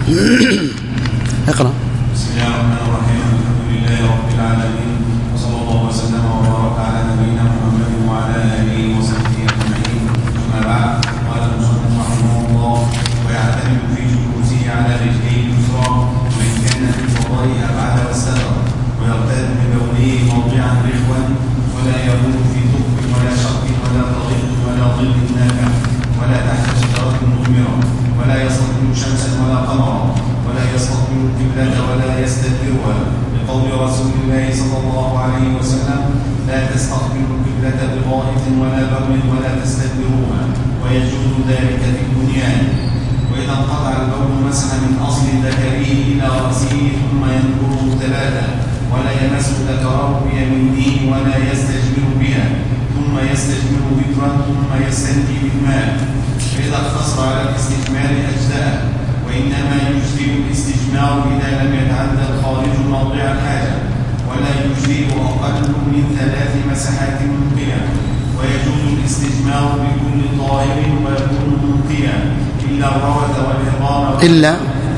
اقرأ. بسم الله الرحمن الرحيم. الحمد لله رب العالمين، وصلى الله وسلم وبارك على نبينا محمد وعلى آله وصحبه أجمعين. أما بعد، قال المصنف رحمه الله: ويعتمد في جلوسه على رجليه اليسرى وإن كان في الفضاء أبعد واستتر، ويرتاد ببوله موضعا رخوا، ولا يبول في ثقب ولا شق ولا طريق ولا ظل نافع، ولا تحت شجرة مثمرة، ولا يستقبل شمسا ولا قمرا، ولا يستقبل القبلة ولا يستدبرها، لقول رسول الله صلى الله عليه وسلم: لا تستقبل القبلة بغائط ولا بول ولا تستدبروها، ويجوز ذلك في البنيان. وإذا انقطع البول مسح من أصل ذكره إلى رأسه ثم ينظر ثلاثة، ولا يمس ذكره بيمينه ولا يستجمر بها، ثم يستجمر وترا ثم يستنجي بالماء. فإذا اقتصر على الاستجمار أجزاء، وإنما يجزئ الاستجمار إذا لم يتعدى الخارج موضع الحاجة، ولا يجزئ أقل من 3 مسحات ممكنة. ويجوز الاستجمار بكل طاهر ويكون ممكنا إلا الروث والعظام إلا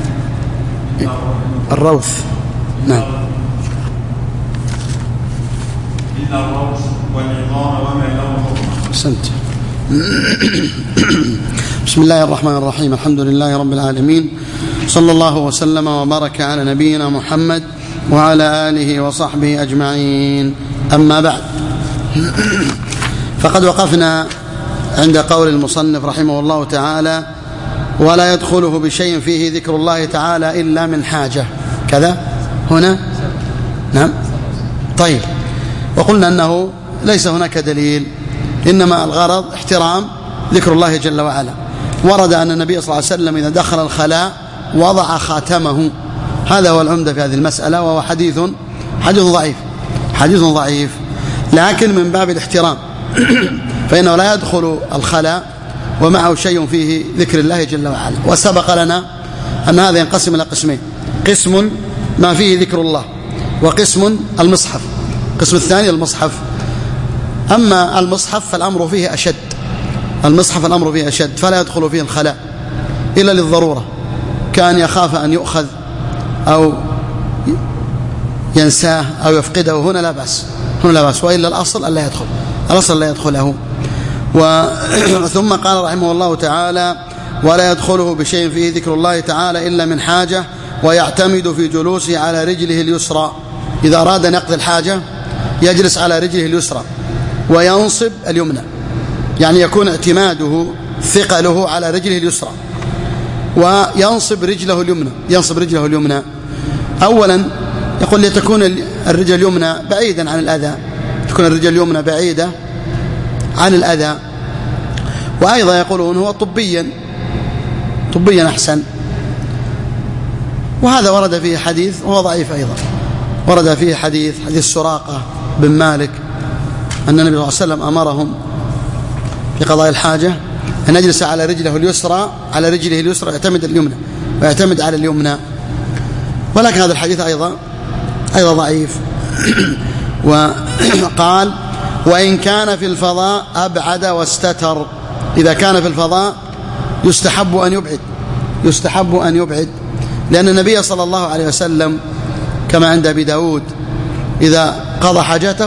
الروث. نعم. إلا الروث والعظام وما له حكم. أحسنت. بسم الله الرحمن الرحيم. الحمد لله رب العالمين، صلى الله وسلم وبارك على نبينا محمد وعلى آله وصحبه أجمعين. أما بعد، فقد وقفنا عند قول المصنف رحمه الله تعالى: ولا يدخله بشيء فيه ذكر الله تعالى إلا من حاجة. كذا هنا؟ نعم. طيب، وقلنا أنه ليس هناك دليل، إنما الغرض احترام ذكر الله جل وعلا. ورد أن النبي صلى الله عليه وسلم إذا دخل الخلاء وضع خاتمه، هذا هو العمدة في هذه المسألة، وهو حديث ضعيف، لكن من باب الاحترام، فإنه لا يدخل الخلاء ومعه شيء فيه ذكر الله جل وعلا. وسبق لنا أن هذا ينقسم إلى قسمين: قسم ما فيه ذكر الله، وقسم المصحف. القسم الثاني المصحف. أما المصحف فالأمر فيه أشد، المصحف الأمر فيه أشد، فلا يدخل فيه الخلاء إلا للضرورة، كان يخاف أن يؤخذ أو ينساه أو يفقده، هنا لا بأس، وإلا الأصل لا يدخله. ثم قال رحمه الله تعالى: ولا يدخله بشيء فيه ذكر الله تعالى إلا من حاجة، ويعتمد في جلوسه على رجله اليسرى. إذا أراد نقض الحاجة يجلس على رجله اليسرى وينصب اليمنى، يعني يكون اعتماده ثقله على رجله اليسرى، وينصب رجله اليمنى. أولا يقول لتكون الرجل اليمنى بعيدا عن الأذى، تكون الرجل اليمنى بعيدة عن الأذى. وأيضا يقولون هو طبيا أحسن، وهذا ورد فيه حديث وهو ضعيف أيضا. ورد فيه حديث سراقة بن مالك أن النبي صلى الله عليه وسلم أمرهم في قضاء الحاجة أن يجلس على رجله اليسرى ويعتمد على اليمنى، ولكن هذا الحديث أيضا ضعيف. وقال: وإن كان في الفضاء أبعد واستتر. إذا كان في الفضاء يستحب أن يبعد، لأن النبي صلى الله عليه وسلم كما عند أبي داود إذا قضى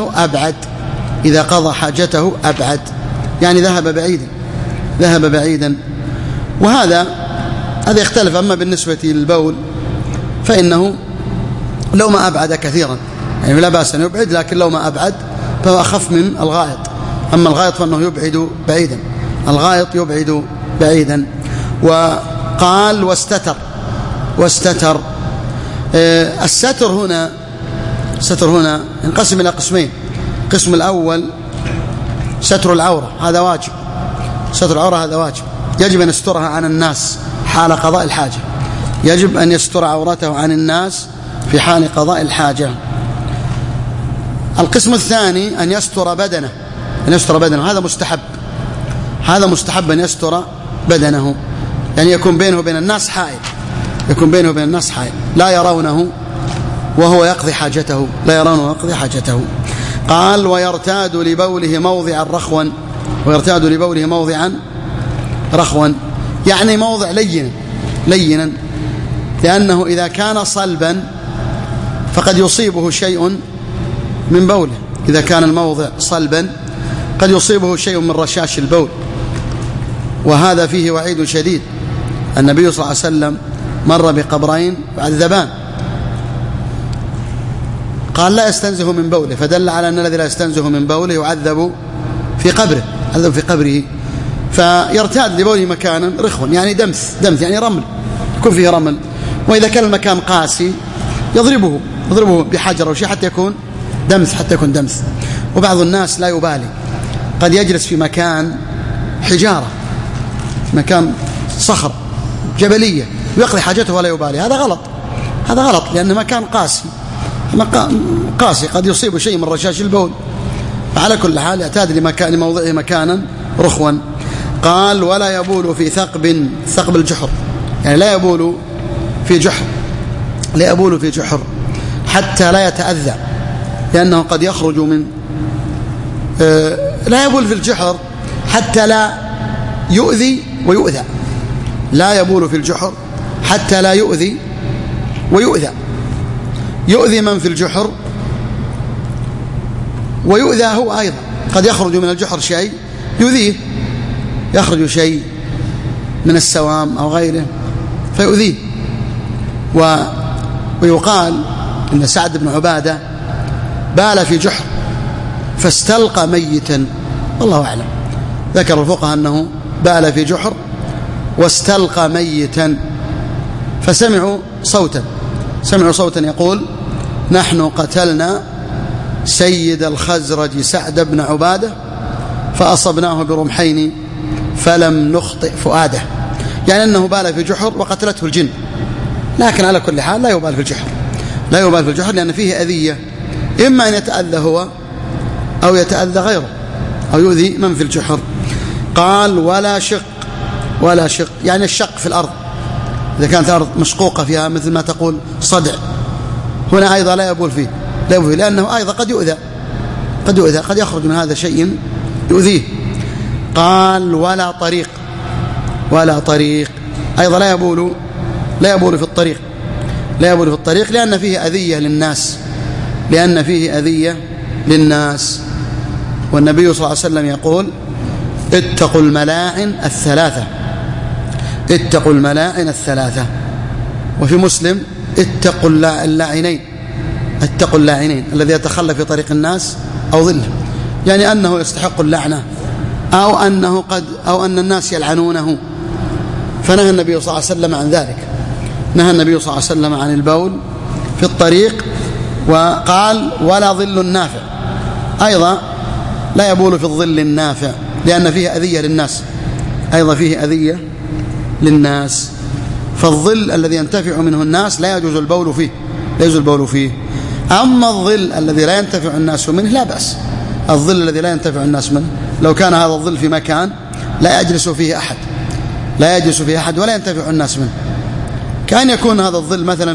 حاجته أبعد، يعني ذهب بعيدا. وهذا يختلف. أما بالنسبة للبول فإنه لو ما أبعد كثيرا يعني لا بأس أن يبعد، لكن لو ما أبعد فهو أخف من الغائط. أما الغائط فإنه يبعد بعيدا. وقال: واستتر. الستر هنا ينقسم إلى قسمين. القسم الأول ستر العورة، هذا واجب. يجب أن يسترها عن الناس حال قضاء الحاجة، يجب أن يستر عورته عن الناس في حال قضاء الحاجة. القسم الثاني أن يستر بدنه، هذا مستحب أن يستر بدنه، يعني يكون بينه وبين الناس حائل، لا يرونه وهو يقضي حاجته. قال: ويرتاد لبوله موضعا رخوا، يعني موضع لينا لأنه إذا كان صلبا فقد يصيبه شيء من بوله، إذا كان الموضع صلبا قد يصيبه شيء من رشاش البول، وهذا فيه وعيد شديد. النبي صلى الله عليه وسلم مر بقبرين يعذبان، قال لا يستنزه من بوله، فدل على أن الذي لا يستنزه من بوله يعذب في قبره، يعذب في قبره، فيرتاد لبوله مكانا رخوا، يعني دمث يعني رمل، يكون فيه رمل، وإذا كان المكان قاسي يضربه بحجر أو شيء حتى يكون دمث. وبعض الناس لا يبالي، قد يجلس في مكان حجارة، مكان صخر جبلية، ويقضي حاجته ولا يبالي. هذا غلط، لأن مكان قاسي قد يصيب شيء من رشاش البول. فعلى كل حال يعتاد لموضعه مكانا رخوا. قال ولا يبول في ثقب الجحر، يعني لا يبول في جحر حتى لا يتأذى، لأنه قد يخرج من لا يبول في الجحر حتى لا يؤذي ويؤذى، لا يبول في الجحر حتى لا يؤذي ويؤذى، يؤذي من في الجحر ويؤذى هو أيضا. قد يخرج من الجحر شيء يؤذيه، يخرج شيء من السوام أو غيره فيؤذيه. ويقال إن سعد بن عبادة بال في جحر فاستلقى ميتا، والله أعلم. ذكر الفقهاء أنه بال في جحر واستلقى ميتا، فسمعوا صوتا يقول نحن قتلنا سيد الخزرج سعد بن عبادة فأصبناه برمحين فلم نخطئ فؤاده، يعني أنه بال في جحر وقتلته الجن. لكن على كل حال لا يبال في الجحر لأن فيه أذية، إما أن يتأذى هو أو يتأذى غيره أو يؤذي من في الجحر. قال ولا شق يعني الشق في الأرض، إذا كانت الأرض مشقوقة فيها مثل ما تقول صدع، هنا أيضا لا يبول فيه لأنه أيضا قد يؤذى، قد يخرج من هذا شيء يؤذيه. قال ولا طريق أيضا لا يبول في الطريق لأن فيه أذية للناس، والنبي صلى الله عليه وسلم يقول اتقوا الملاعن الثلاثة، وفي مسلم اتقوا اللاعنين الذي يتخلى في طريق الناس أو ظله، يعني أنه يستحق اللعنة أو أن الناس يلعنونه. فنهى النبي صلى الله عليه وسلم عن ذلك، نهى النبي صلى الله عليه وسلم عن البول في الطريق. وقال ولا ظل النافع، أيضا لا يبول في الظل النافع لأن فيه أذية للناس، فالظل الذي ينتفع منه الناس لا يجوز البول فيه. أما الظل الذي لا ينتفع الناس منه لا بأس. الظل الذي لا ينتفع الناس منه، لو كان هذا الظل في مكان لا يجلس فيه أحد ولا ينتفع الناس منه، كأن يكون هذا الظل مثلا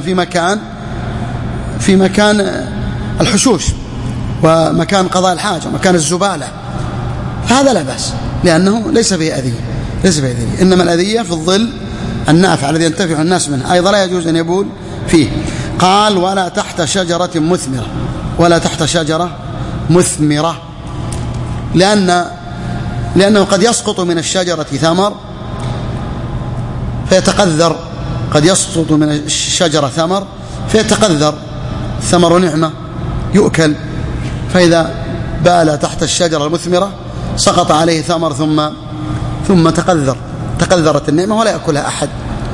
في مكان الحشوش ومكان قضاء الحاجة ومكان الزبالة، هذا لا بأس لأنه ليس فيه أذية. إنما الأذية في الظل النافع الذي ينتفع الناس منه، أيضا لا يجوز أن يبول فيه. قال ولا تحت شجرة مثمرة لأنه قد يسقط من الشجرة ثمر فيتقذر، قد يسقط من الشجرة ثمر فيتقذر، ثمر نعمة يؤكل، فإذا بال تحت الشجرة المثمرة سقط عليه ثمر ثم تقذرت النعمة ولا يأكلها أحد.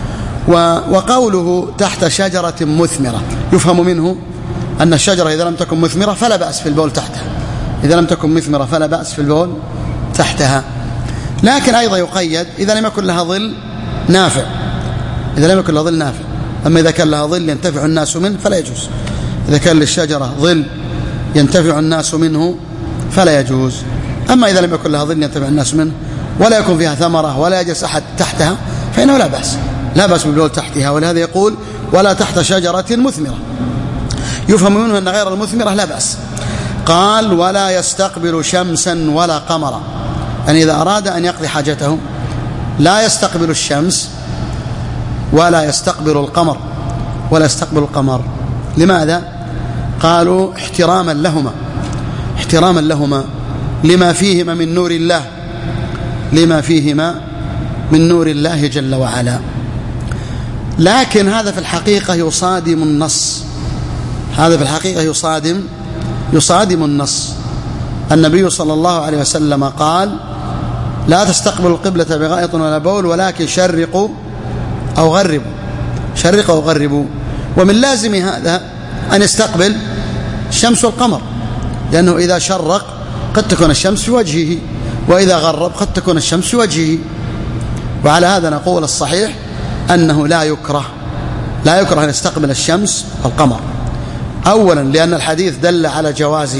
وقوله تحت شجرة مثمرة يفهم منه أن الشجرة إذا لم تكن مثمرة فلا بأس في البول تحتها، لكن أيضا يقيد إذا لم يكن لها ظل نافع، أما إذا كان لها ظل ينتفع الناس منه فلا يجوز. إذا كان للشجرة ظل ينتفع الناس منه فلا يجوز. أما إذا لم يكن لها ظل ينتفع الناس منه ولا يكون فيها ثمرة ولا يجلس أحد تحتها فإنه لا بأس بالبول تحتها. ولهذا يقول ولا تحت شجرة مثمرة، يفهم منه أن غير المثمرة لا بأس. قال ولا يستقبل شمسا ولا قمرا، يعني إذا أراد أن يقضي حاجته لا يستقبل الشمس ولا يستقبل القمر، ولا يستقبل القمر. لماذا؟ قالوا احتراما لهما لما فيهما من نور الله، لما فيهما من نور الله جل وعلا. لكن هذا في الحقيقة يصادم النص، هذا في الحقيقة يصادم النص. النبي صلى الله عليه وسلم قال: لا تستقبلوا القبلة بغائط ولا بول ولكن شرقوا أو غربوا. ومن لازم هذا أن يستقبل الشمس والقمر، لأنه إذا شرق قد تكون الشمس في وجهه، وإذا غرب قد تكون الشمس في وجهه. وعلى هذا نقول الصحيح أنه لا يكره أن يستقبل الشمس والقمر. أولا لأن الحديث دل على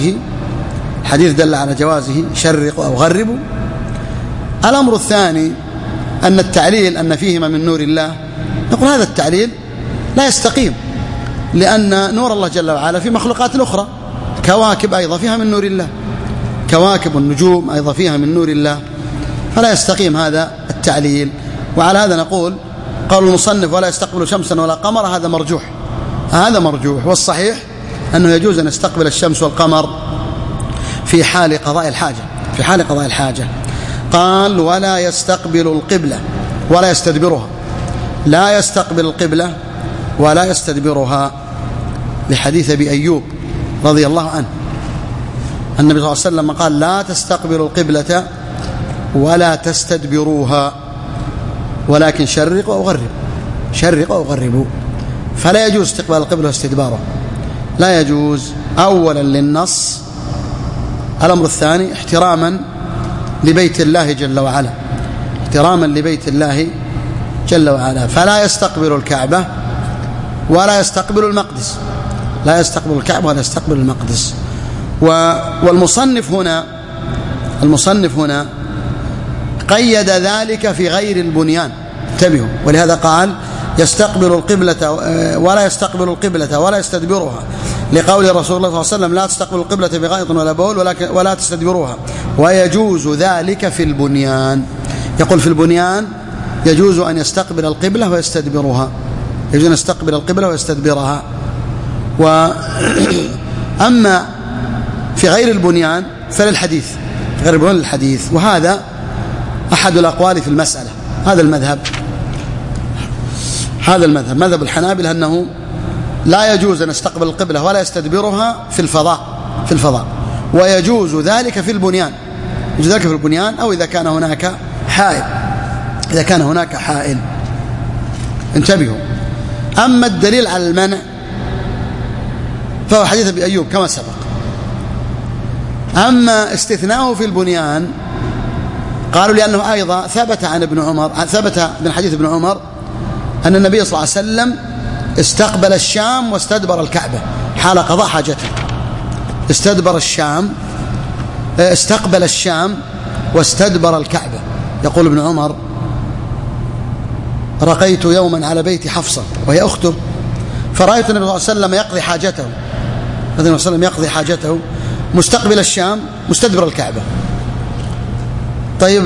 جوازه، شرقوا أو غربوا. الأمر الثاني أن التعليل أن فيهما من نور الله، نقول هذا التعليل لا يستقيم، لأن نور الله جل وعلا في مخلوقات أخرى، كواكب أيضا فيها من نور الله، كواكب النجوم أيضا فيها من نور الله، فلا يستقيم هذا التعليل. وعلى هذا نقول قال المصنف: ولا يستقبل شمسا ولا قمر، هذا مرجوح. والصحيح أنه يجوز أن يستقبل الشمس والقمر في حال قضاء الحاجة. قال: ولا يستقبل القبلة ولا يستدبرها، لا يستقبل القبلة ولا يستدبرها، لحديث أبي أيوب رضي الله عنه. النبي صلى الله عليه وسلم قال: لا تستقبلوا القبلة ولا تستدبروها ولكن شرقوا أو غربوا. فلا يجوز استقبال القبلة واستدبارها، لا يجوز، أولا للنص. الأمر الثاني احتراما لبيت الله جل وعلا، فلا يستقبل الكعبة ولا يستقبل المقدس، والمصنف هنا قيد ذلك في غير البنيان، انتبهوا، ولهذا قال: يستقبل القبلة ولا يستقبل القبلة ولا يستدبرها، لقول رسول الله صلى الله عليه وسلم: لا تستقبل القبلة بغائط ولا بول ولا تستدبروها، ويجوز ذلك في البنيان. يقول في البنيان يجوز أن يستقبل القبلة ويستدبرها، وأما في غير البنيان فللحديث، وهذا أحد الأقوال في المسألة. هذا المذهب مذهب الحنابلة، أنه لا يجوز أن يستقبل القبلة ولا يستدبرها في الفضاء، ويجوز ذلك في البنيان، أو إذا كان هناك حائل، انتبهوا. أما الدليل على المنع فهو حديث أبي أيوب كما سبق. أما استثناؤه في البنيان قالوا لأنه أيضا ثبت من حديث ابن عمر أن النبي صلى الله عليه وسلم استقبل الشام واستدبر الكعبة حال قضاء حاجته. استقبل الشام واستدبر الكعبة. يقول ابن عمر: رقيت يوما على بيت حفصة وهي أخته، فرأيت النبي صلى الله عليه وسلم يقضي حاجته مستقبل الشام مستدبر الكعبة. طيب،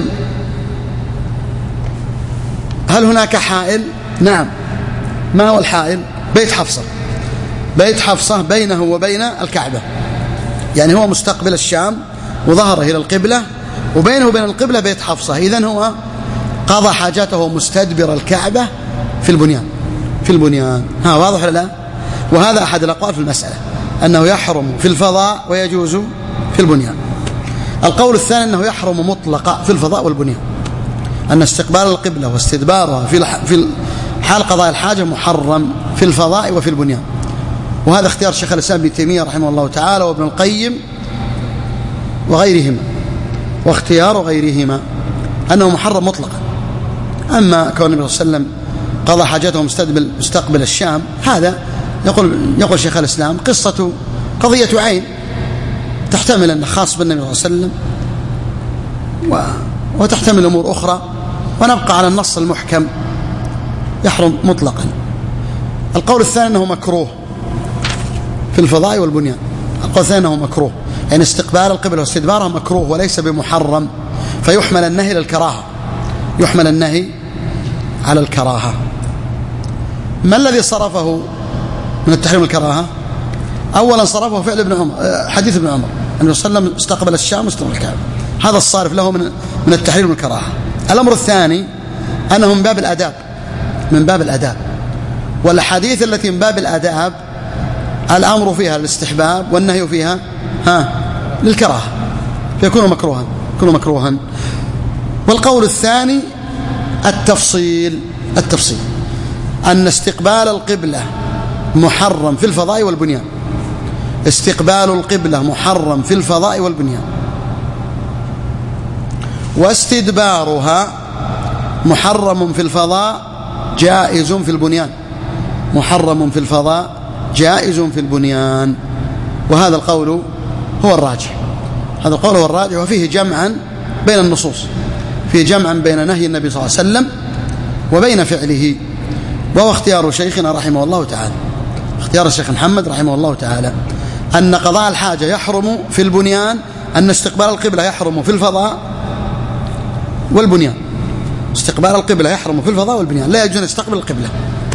هل هناك حائل؟ نعم. ما هو الحائل؟ بيت حفصة بينه وبين الكعبة، يعني هو مستقبل الشام وظهره إلى القبلة، وبينه وبين القبلة بيت حفصة، إذن هو قضى حاجته مستدبر الكعبة في البنيان. واضح ولا لا؟ وهذا أحد الأقوال في المسألة، أنه يحرم في الفضاء ويجوز في البنيان. القول الثاني أنه يحرم مطلقا في الفضاء والبنيان، أن استقبال القبلة واستدبارها في حال قضاء الحاجة محرم في الفضاء وفي البنيان. وهذا اختيار شيخ الإسلام ابن تيمية رحمه الله تعالى وابن القيم وغيرهما، واختيار غيرهما أنه محرم مطلقا. أما كون النبي صلى الله عليه وسلم قضى حاجته مستقبل الشام، هذا يقول شيخ الإسلام قضية عين، تحتمل أنه خاص بالنبي صلى الله عليه وسلم وتحتمل أمور أخرى، ونبقى على النص المحكم يحرم مطلقا. القول الثاني أنه مكروه في الفضاء والبنيان. القول الثاني أنه مكروه، يعني استقبال القبلة واستدبارها مكروه وليس بمحرم، فيحمل النهي للكراهة، يحمل النهي على الكراهة. ما الذي صرفه من التحريم الكراهة؟ أولا صرفه فعل ابن عمر، حديث ابن عمر النبي صلى الله عليه وسلم استقبل الشام واستقبل الكعبة، هذا الصارف له من التحريم الكراهة. الأمر الثاني أنه من باب الآداب، من باب الآداب، والحديث التي من باب الآداب الأمر فيها الاستحباب والنهي فيها للكراهة، فيكون مكروها. والقول الثاني التفصيل أن استقبال القبلة محرم في الفضاء والبنيان، استقبال القبلة محرم في الفضاء والبنيان، واستدبارها محرم في الفضاء جائز في البنيان، محرم في الفضاء جائز في البنيان. وهذا القول هو الراجح، هذا القول هو الراجح، وفيه جمعا بين النصوص، فيه جمعا بين نهي النبي صلى الله عليه وسلم وبين فعله، وهو اختيار شيخنا رحمه الله تعالى، اختيار الشيخ محمد رحمه الله تعالى، أن قضاء الحاجة يحرم في البنيان، أن استقبال القبلة يحرم في الفضاء والبنيان، استقبال القبلة يحرم في الفضاء والبنيان، لا يجوز أن يستقبل القبلة،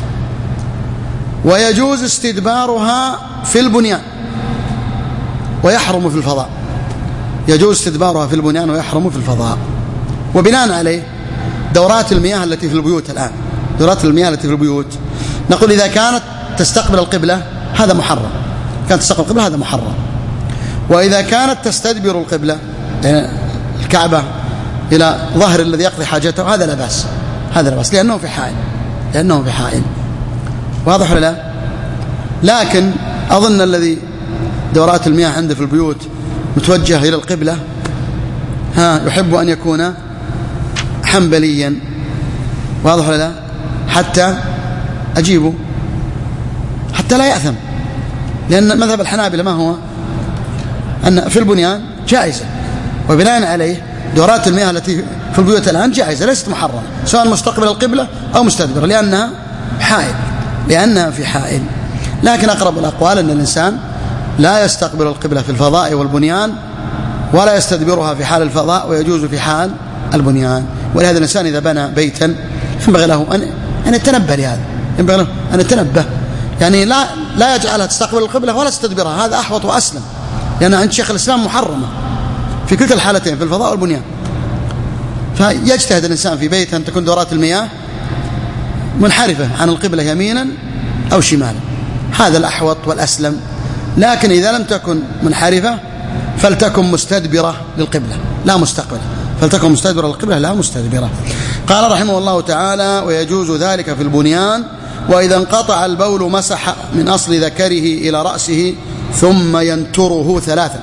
ويجوز استدبارها في البنيان ويحرم في الفضاء، يجوز استدبارها في البنيان ويحرم في الفضاء. وبناء عليه دورات المياه التي في البيوت الآن، دورات المياه التي في البيوت، نقول إذا كانت تستقبل القبلة هذا محرم، كانت تستقبل القبلة هذا محرم، وإذا كانت تستدبر القبلة يعني الكعبة إلى ظهر الذي يقضي حاجته هذا لا بأس، هذا لا بأس، لأنه في حائل، واضح ولا لا؟ لكن أظن الذي دورات المياه عنده في البيوت متوجهة إلى القبلة يحب أن يكون حنبليا، واضح ولا لا؟ حتى أجيبه حتى لا يأثم، لأن مذهب الحنابلة ما هو؟ أن في البنيان جائزة، وبناء عليه دورات المياه التي في البيوت الآن جائزة ليست محرمة، سواء مستقبل القبلة أو مستدبر، لأنها في حائل. لكن أقرب الأقوال أن الإنسان لا يستقبل القبلة في الفضاء والبنيان، ولا يستدبرها في حال الفضاء، ويجوز في حال البنيان. ولهذا الإنسان إذا بنى بيتا ينبغي له أن يتنبه لهذا، ينبغي له أن يتنبه، يعني لا يجعلها تستقبل القبلة ولا تستدبرها، هذا أحوط وأسلم، لأن عند شيخ الإسلام محرمة في كلتا الحالتين، في الفضاء والبنيان. فيجتهد الإنسان في بيته أن تكون دورات المياه منحرفة عن القبلة يمينا أو شمالا، هذا الأحوط والأسلم. لكن إذا لم تكن منحرفة فلتكن مستدبرة للقبلة لا مستقبلة، فلتكن مستدبرة للقبلة لا مستدبرة. قال رحمه الله تعالى: ويجوز ذلك في البنيان، وإذا انقطع البول مسح من أصل ذكره إلى رأسه ثم ينتره ثلاثا.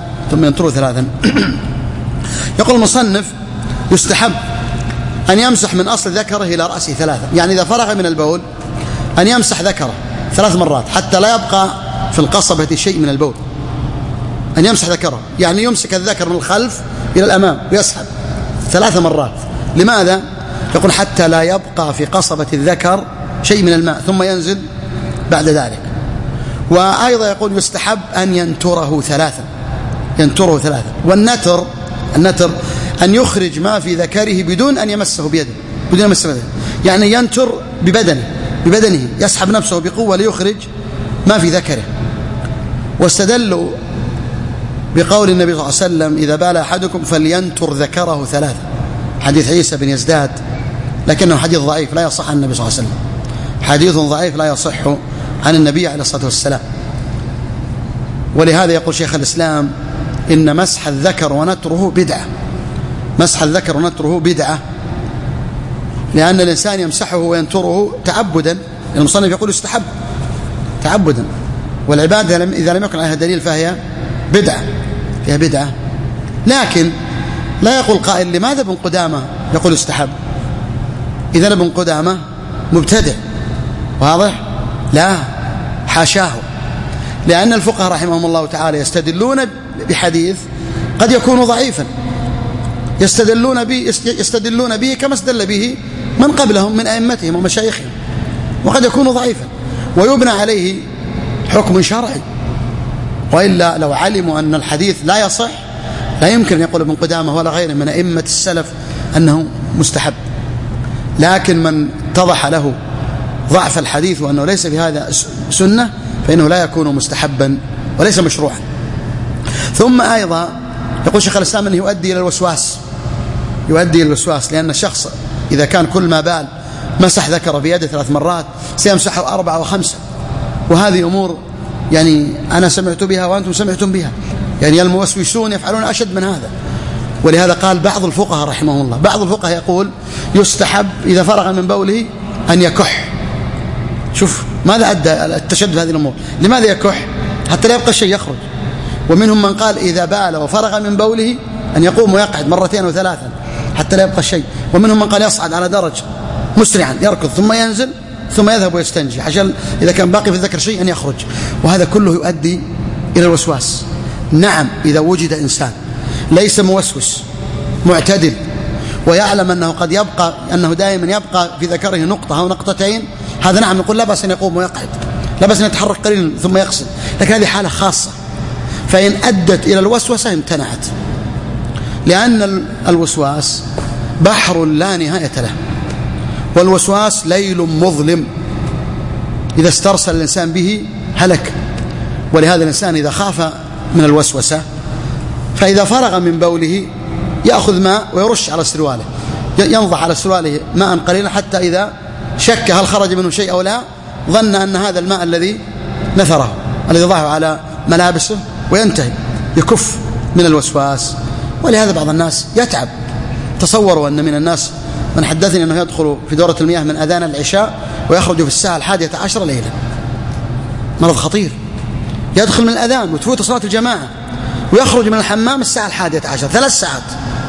يقول المصنف: يستحب أن يمسح من أصل ذكره إلى رأسه ثلاثا، يعني إذا فرغ من البول أن يمسح ذكره 3 مرات حتى لا يبقى في القصبة شيء من البول، أن يمسح ذكره، يعني يمسك الذكر من الخلف إلى الأمام ويسحب 3 مرات. لماذا؟ يقول حتى لا يبقى في قصبة الذكر شيء من الماء، ثم ينزل بعد ذلك. وأيضا يقول يستحب أن ينتره 3. والنتر أن يخرج ما في ذكره بدون أن يمسه بيده، يعني ينتر ببدنه، يسحب نفسه بقوة ليخرج ما في ذكره. واستدلوا بقول النبي صلى الله عليه وسلم: إذا بال أحدكم فلينتر ذكره 3، حديث عيسى بن يزداد، لكنه حديث ضعيف لا يصح عن النبي صلى الله عليه وسلم، حديث ضعيف لا يصح عن النبي عليه الصلاة والسلام. ولهذا يقول شيخ الإسلام: إن مسح الذكر ونتره بدعة، لأن الإنسان يمسحه وينتره تعبدا. المصنف يقول يستحب تعبدا، والعبادة إذا لم يكن عليها دليل فهي بدعة. لكن لا يقول قائل: لماذا ابن قدامة يقول يستحب؟ إذا ابن قدامة مبتدع، واضح؟ لا، حاشاه، لأن الفقهاء رحمهم الله تعالى يستدلون بحديث قد يكون ضعيفا، يستدلون به كما استدل به من قبلهم من أئمتهم ومشايخهم، وقد يكون ضعيفا ويبنى عليه حكم شرعي. وإلا لو علموا أن الحديث لا يصح لا يمكن يقول ابن قدامة ولا غيره من أئمة السلف أنه مستحب. لكن من اتضح له ضعف الحديث وأنه ليس في هذا سنة فإنه لا يكون مستحبا وليس مشروعا. ثم أيضا يقول شيخ الإسلام أنه يؤدي إلى الوسواس، لأن الشخص إذا كان كل ما بال مسح ذكر بيده 3 مرات سيمسحه 4 و5، وهذه أمور يعني أنا سمعت بها وأنتم سمعتم بها، يعني الموسوسون يفعلون أشد من هذا. ولهذا قال بعض الفقهاء رحمه الله، بعض الفقهاء يقول يستحب إذا فرغ من بوله أن يكح. شوف ماذا أدى التشدد هذه الأمور؟ لماذا يكح؟ حتى لا يبقى الشيء يخرج. ومنهم من قال إذا بال وفرغ من بوله أن يقوم ويقعد 2 أو 3 حتى لا يبقى الشيء. ومنهم من قال يصعد على درج مسرعا يركض ثم ينزل ثم يذهب ويستنجي عشان إذا كان باقي في الذكر شيء أن يخرج، وهذا كله يؤدي إلى الوسواس. نعم إذا وجد إنسان ليس موسوس معتدل ويعلم أنه قد يبقى، أنه دائما يبقى في ذكره نقطة أو نقطتين، هذا نعم نقول لا بأس أن يقوم ويقعد، لا بأس أن يتحرك قليلا ثم يغسل، لكن هذه حالة خاصة، فإن أدت إلى الوسوسة امتنعت، لأن الوسواس بحر لا نهاية له، والوسواس ليل مظلم إذا استرسل الإنسان به هلك. ولهذا الإنسان إذا خاف من الوسوسة فإذا فرغ من بوله يأخذ ماء ويرش على سرواله، ينضح على سرواله ماء قليلا حتى إذا شك هل خرج منه شيء أو لا ظن أن هذا الماء الذي نثره الذي ضعه على ملابسه، وينتهي يكف من الوسواس. ولهذا بعض الناس يتعب. تصوروا أن من الناس من حدثني أنه يدخل في دورة المياه من أذان العشاء ويخرج في الساعة 11 ليلة، مرض خطير. يدخل من الأذان وتفوت صلاة الجماعة ويخرج من الحمام الساعة 11، 3 ساعات.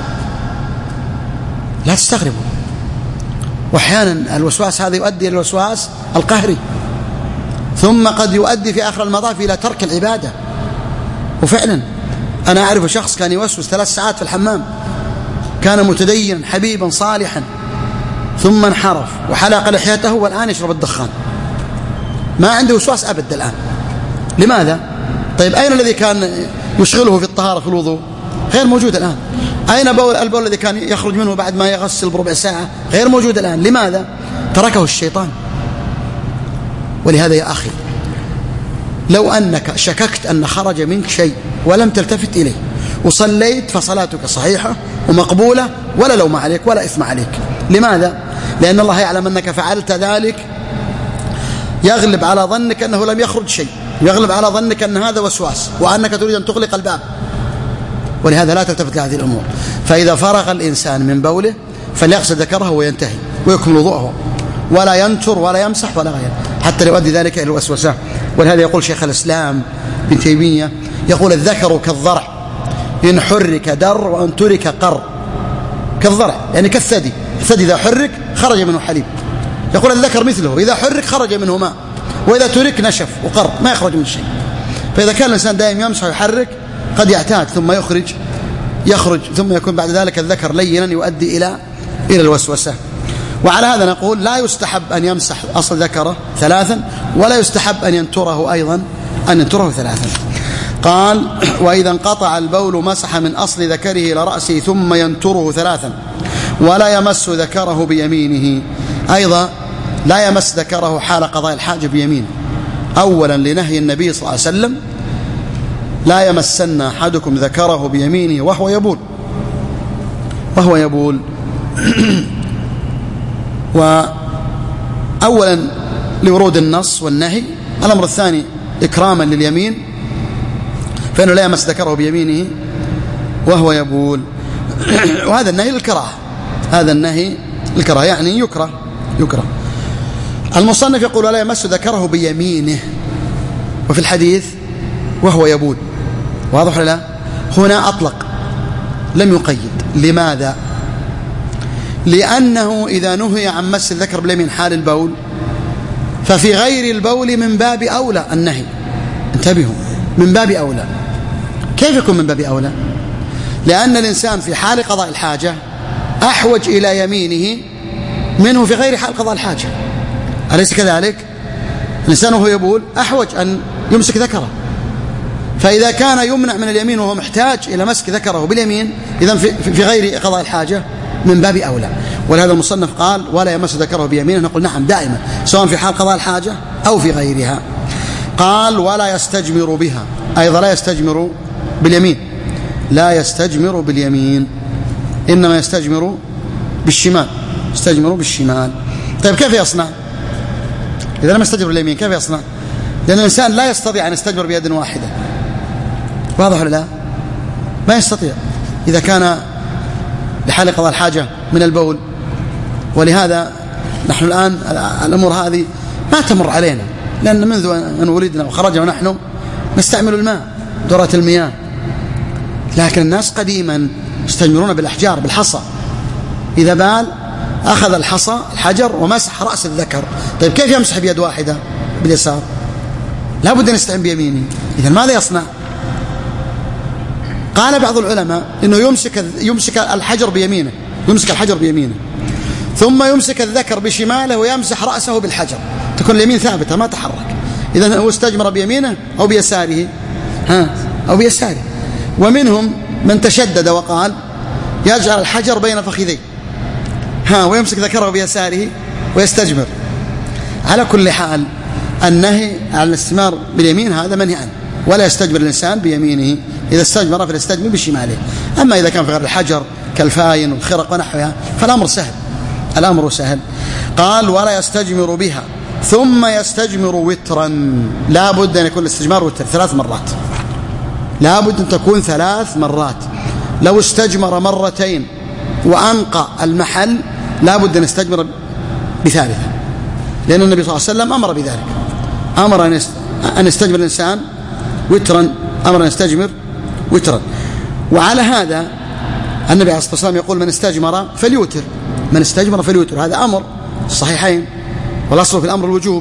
لا تستغربوا. وأحيانا الوسواس هذا يؤدي إلى الوسواس القهري، ثم قد يؤدي في آخر المطاف إلى ترك العبادة. وفعلا أنا أعرف شخص كان يوسوس 3 ساعات في الحمام، كان متدينا حبيبا صالحا، ثم انحرف وحلق لحيته والآن يشرب الدخان، ما عنده وسواس أبدا الآن. لماذا؟ طيب أين الذي كان يشغله في الطهارة في الوضوء؟ غير موجود الآن. أين البول الذي كان يخرج منه بعد ما يغسل بربع ساعة؟ غير موجود الآن. لماذا؟ تركه الشيطان. ولهذا يا أخي لو أنك شككت أن خرج منك شيء ولم تلتفت إليه وصليت فصلاتك صحيحة ومقبولة ولا لوم عليك ولا إثم عليك. لماذا؟ لأن الله يعلم أنك فعلت ذلك، يغلب على ظنك أنه لم يخرج شيء، يغلب على ظنك أن هذا وسواس وأنك تريد أن تغلق الباب. ولهذا لا تلتفت لهذه الأمور. فإذا فرغ الإنسان من بوله فليغسل ذكره وينتهي ويكمل وضوءه، ولا ينتر ولا يمسح ولا غيره حتى لا يؤدي ذلك إلى الوسوسة. ولهذا يقول شيخ الإسلام ابن تيمية، يقول الذكر كالضرع إن حرك در وإن ترك قر. كالضرع يعني كالثدي، الثدي إذا حرك خرج منه حليب، يقول الذكر مثله، إذا حرك خرج منه ماء، وإذا ترك نشف وقر ما يخرج من شيء. فإذا كان الإنسان دائما يمسح ويحرك قد يعتاد ثم يخرج ثم يكون بعد ذلك الذكر لينا يؤدي إلى الوسوسة. وعلى هذا نقول لا يستحب أن يمسح أصل ذكره 3، ولا يستحب أن ينتره أيضا 3. قال وإذا انقطع البول مسح من أصل ذكره إلى رأسه ثم ينتره 3، ولا يمس ذكره بيمينه. أيضا لا يمس ذكره حال قضاء الحاجة بيمينه، أولا لنهي النبي صلى الله عليه وسلم لا يمسن أحدكم ذكره بيمينه وهو يبول وأولا لورود النص والنهي. الأمر الثاني إكراما لليمين، فإنه لا يمس ذكره بيمينه وهو يبول. وهذا النهي للكراهة، هذا النهي للكراهة يعني يكره. المصنف يقول ولا يمس ذكره بيمينه، وفي الحديث وهو يبول. واضح لا؟ هنا أطلق لم يقيد. لماذا؟ لأنه إذا نهي عن مس الذكر باليمين حال البول ففي غير البول من باب أولى النهي. انتبهوا، من باب أولى. كيف يكون من باب أولى؟ لأن الإنسان في حال قضاء الحاجة أحوج إلى يمينه منه في غير حال قضاء الحاجة، أليس كذلك؟ الإنسان وهو يبول أحوج أن يمسك ذكره، فإذا كان يمنع من اليمين وهو محتاج إلى مسك ذكره باليمين إذن في غير قضاء الحاجة من باب أولى. ولهذا المصنف قال ولا يمس ذكره بيمينه، نقول نعم دائما سواء في حال قضاء الحاجة أو في غيرها. قال ولا يستجمر بها، أيضا لا يستجمر باليمين، لا يستجمر باليمين، إنما يستجمر بالشمال، يستجمر بالشمال. طيب كيف يصنع؟ إذا لم يستجمر باليمين كيف يصنع؟ لأن الإنسان لا يستطيع أن يستجمر بيد واحدة، واضح ولا لا؟ ما يستطيع إذا كان لحال قضاء الحاجة من البول. ولهذا نحن الآن الأمور هذه ما تمر علينا، لأن منذ أن ولدنا وخرجنا ونحن نستعمل الماء، دورة المياه. لكن الناس قديما يستجمرون بالأحجار، بالحصى، إذا بال أخذ الحصى الحجر ومسح رأس الذكر. طيب كيف يمسح بيد واحدة باليسار؟ لا بد أن يستعين بيمينه. إذن ماذا يصنع؟ قال بعض العلماء إنه يمسك الحجر بيمينه، يمسك الحجر بيمينه، ثم يمسك الذكر بشماله ويمسح رأسه بالحجر، تكون اليمين ثابتة ما تحرك. إذن هو استجمر بيمينه أو بيساره، أو بيساره. ومنهم من تشدد وقال يجعل الحجر بين فخذيه ويمسك ذكره بيساره ويستجمر. على كل حال النهي عن الاستجمار باليمين هذا منهي عنه، ولا يستجمر الإنسان بيمينه، إذا استجمر فليستجمر بشماله. أما إذا كان في غير الحجر كالفاين والخرق ونحوها فالأمر سهل، الأمر سهل. قال ولا يستجمر بها ثم يستجمر وترا، لا بد أن يكون الاستجمار وتر 3 مرات، لا بد أن تكون 3 مرات. لو استجمر مرتين وأنقى المحل لا بد أن يستجمر بثالثة، لأن النبي صلى الله عليه وسلم أمر بذلك، أمر أن يستجمر الإنسان وترا، أمر أن يستجمر وترا. وعلى هذا النبي عليه الصلاة والسلام يقول من استجمر فليوتر، من استجمر فليوتر، هذا أمر الصحيحين، والأصل في الأمر الوجوب.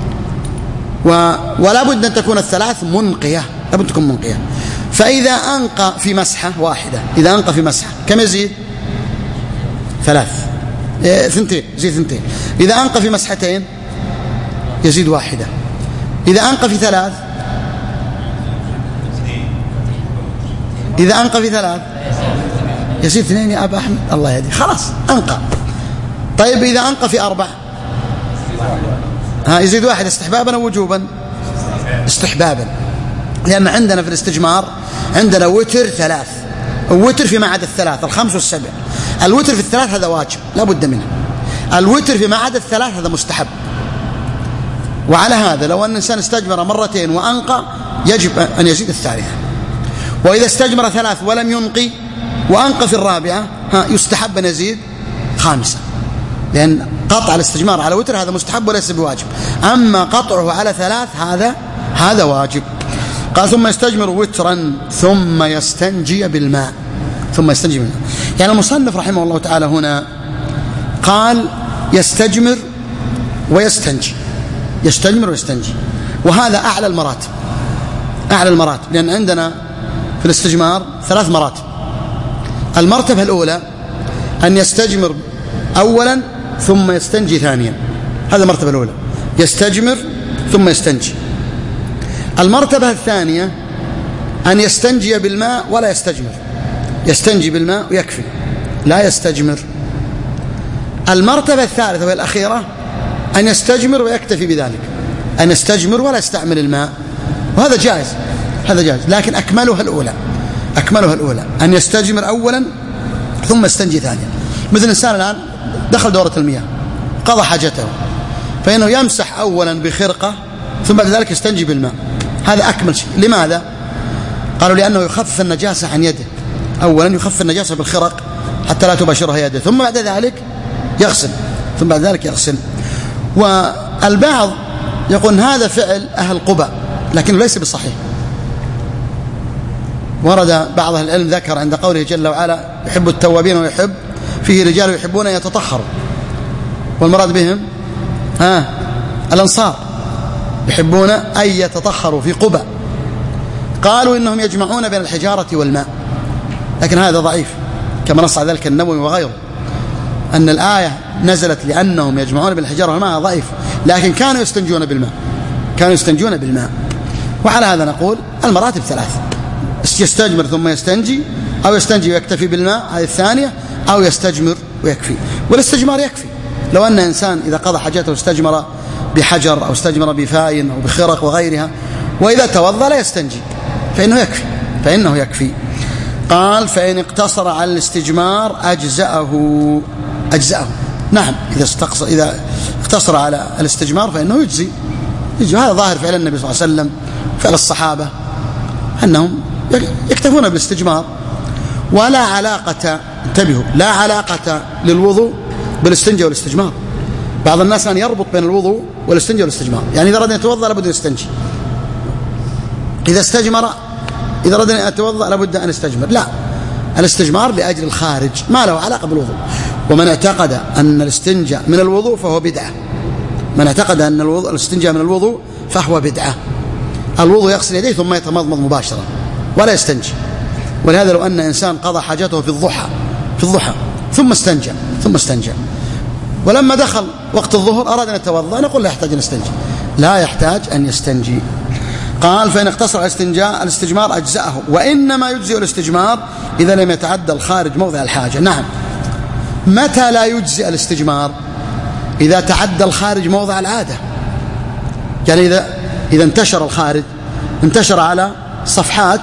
ولا بد أن تكون ال3 منقية، لا بد تكون منقية. فإذا أنقى في مسحة واحدة، إذا أنقى في مسحة كم يزيد؟ 3، 2 يزيد 2. إذا أنقى في مسحتين يزيد 1. إذا أنقى في 3، إذا أنقى في 3 يزيد 2 يا أبا أحمد، الله يهدي، خلاص أنقى. طيب إذا أنقى في 4 يزيد 1 استحبابا أو وجوبا؟ استحبابا، لأن عندنا في الاستجمار عندنا وتر 3، الوتر فيما عدا ال3 ال5 وال7. الوتر في ال3 هذا واجب لا بد منه، الوتر فيما عدا ال3 هذا مستحب. وعلى هذا لو أن الإنسان استجمر مرتين وأنقى يجب أن يزيد الثالثة. وإذا استجمر 3 ولم ينقي وأنقى في الرابعة يستحب أن يزيد 5، لأن قطع الاستجمار على وتر هذا مستحب وليس بواجب، أما قطعه على 3 هذا واجب. قال ثم يستجمر وترا ثم يستنجي بالماء، ثم يستنجي بالماء. يعني المصنف رحمه الله تعالى هنا قال يستجمر ويستنجي، يستجمر ويستنجي، وهذا أعلى المراتب، أعلى المراتب، لأن عندنا في الاستجمار 3 مراتب. المرتبة الأولى أن يستجمر أولا ثم يستنجي ثانيا، هذا المرتبة الأولى، يستجمر ثم يستنجي. المرتبة الثانية أن يستنجي بالماء ولا يستجمر، يستنجي بالماء ويكفي لا يستجمر. المرتبة الثالثة وهي الأخيرة أن يستجمر ويكتفي بذلك، أن يستجمر ولا يستعمل الماء، وهذا جائز، هذا جائز، لكن أكملها الأولى، أكملها الأولى أن يستجمر أولا ثم يستنجي ثانيا. مثل الإنسان الآن دخل دورة المياه قضى حاجته، فإنه يمسح أولا بخرقة ثم بعد ذلك يستنجي بالماء، هذا أكمل شيء. لماذا؟ قالوا لأنه يخفف النجاسة عن يده، أولا يخفف النجاسة بالخرق حتى لا تباشرها يده، ثم بعد ذلك يغسل، ثم بعد ذلك يغسل. والبعض يقول هذا فعل أهل قبى، لكنه ليس بصحيح. ورد بعض أهل العلم ذكر عند قوله جل وعلا يحب التوابين ويحب، فيه رجال يحبون أن يتطهروا، والمراد بهم الأنصار يحبون أن يتطهروا في قبى. قالوا إنهم يجمعون بين الحجارة والماء، لكن هذا ضعيف كما نص على ذلك النووي وغيره، أن الآية نزلت لأنهم يجمعون بين الحجارة والماء ضعيف، لكن كانوا يستنجون بالماء، كانوا يستنجون بالماء. وعلى هذا نقول المراتب 3، يستجمر ثم يستنجي، أو يستنجي ويكتفي بالماء هذه الثانية، أو يستجمر ويكفي. والاستجمار يكفي. لو أن إنسان إذا قضى حاجته استجمر بحجر أو استجمر بفاء أو بخرق وغيرها، وإذا توضأ لا يستنجي فإنه يكفي. قال فإن اقتصر على الاستجمار أجزأه. نعم، إذا اقتصر على الاستجمار فإنه يجزي. هذا ظاهر فعل النبي صلى الله عليه وسلم، فعل الصحابة أنهم يكتفون بالاستجمار. ولا علاقة، انتبهوا، لا علاقة للوضوء بالاستنجاء والاستجمار. بعض الناس أن يربط بين الوضوء والاستنجاء والاستجمار، يعني إذا أراد أن يتوضأ لابد أن يستنجي، إذا أراد أن يتوضأ لابد أن يستجمر. لا، الاستجمار لأجل الخارج، ما له علاقة بالوضوء. ومن اعتقد أن الاستنجاء من الوضوء فهو بدعة. من اعتقد أن الاستنجاء من الوضوء فهو بدعة. الوضوء يغسل يديه ثم يتمضمض مباشرة ولا يستنجي. ولهذا لو أن إنسان قضى حاجته في الضحى ثم استنجى ولما دخل وقت الظهر أراد أن يتوضأ، نقول لا يحتاج أن يستنجي، لا يحتاج أن يستنجي. قال فإن اقتصر على الاستجمار أجزأه، وإنما يجزئ الاستجمار إذا لم يتعدى الخارج موضع الحاجة. نعم، متى لا يجزئ الاستجمار؟ إذا تعدى الخارج موضع العادة. يعني إذا انتشر الخارج، انتشر على صفحات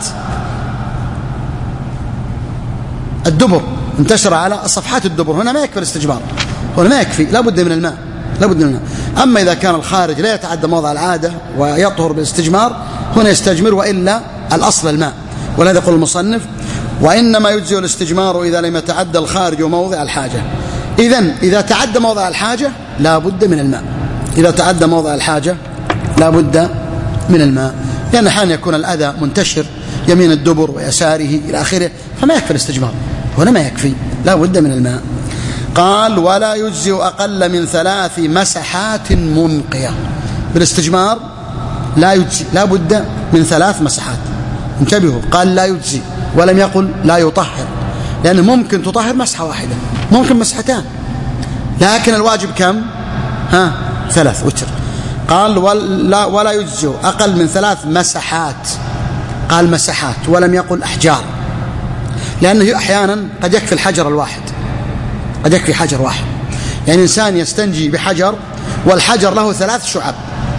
الدبر، انتشر على صفحات الدبر، هنا ما يكفي الاستجمار، هنا ما يكفي، لا بد من الماء. أما إذا كان الخارج لا يتعدى موضع العادة ويطهر بالاستجمار، هنا يستجمر، وإلا الأصل الماء. ولهذا يقول المصنف وإنما يجزئ الاستجمار إذا لم يتعدى الخارج موضع الحاجة. إذا تعدى موضع الحاجة لا بد من الماء. إذا تعدى موضع الحاجة لا بد من الماء، لأن أحيانا يكون الأذى منتشر يمين الدبر ويساره إلى آخره، فما يكفي الاستجمار، هنا ما يكفي، لا بد من الماء. قال ولا يجزئ أقل من 3 مسحات منقية. بالاستجمار لا يجزئ، لا بد من 3 مسحات. انتبهوا، قال لا يجزئ ولم يقل لا يطهر، لأنه ممكن تطهر مسحة واحدة، ممكن مسحتان، لكن الواجب كم؟ 3 وتر. قال ولا يجزئ أقل من 3 مسحات، قال مسحات ولم يقل أحجار، لأنه أحيانا قد يكفي الحجر الواحد، قد يكفي حجر واحد. يعني إنسان يستنجي بحجر والحجر له 3 شعب،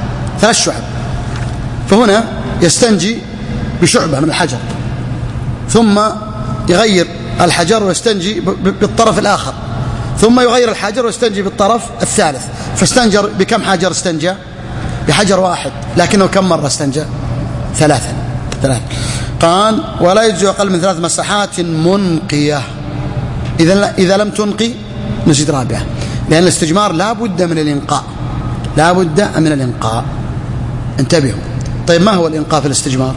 فهنا يستنجي بشعبة من الحجر، ثم يغير الحجر ويستنجي بالطرف الآخر، ثم يغير الحجر ويستنجي بالطرف الثالث، فاستنجر بكم حجر؟ استنجى بحجر واحد، لكنه كم مرة استنجى؟ 3. قال ولا يجزئ أقل من 3 مسحات منقية. إذا لم تنقي نزيد رابعة، لأن الاستجمار لا بد من الإنقاء، انتبهوا. طيب ما هو الإنقاء في الاستجمار؟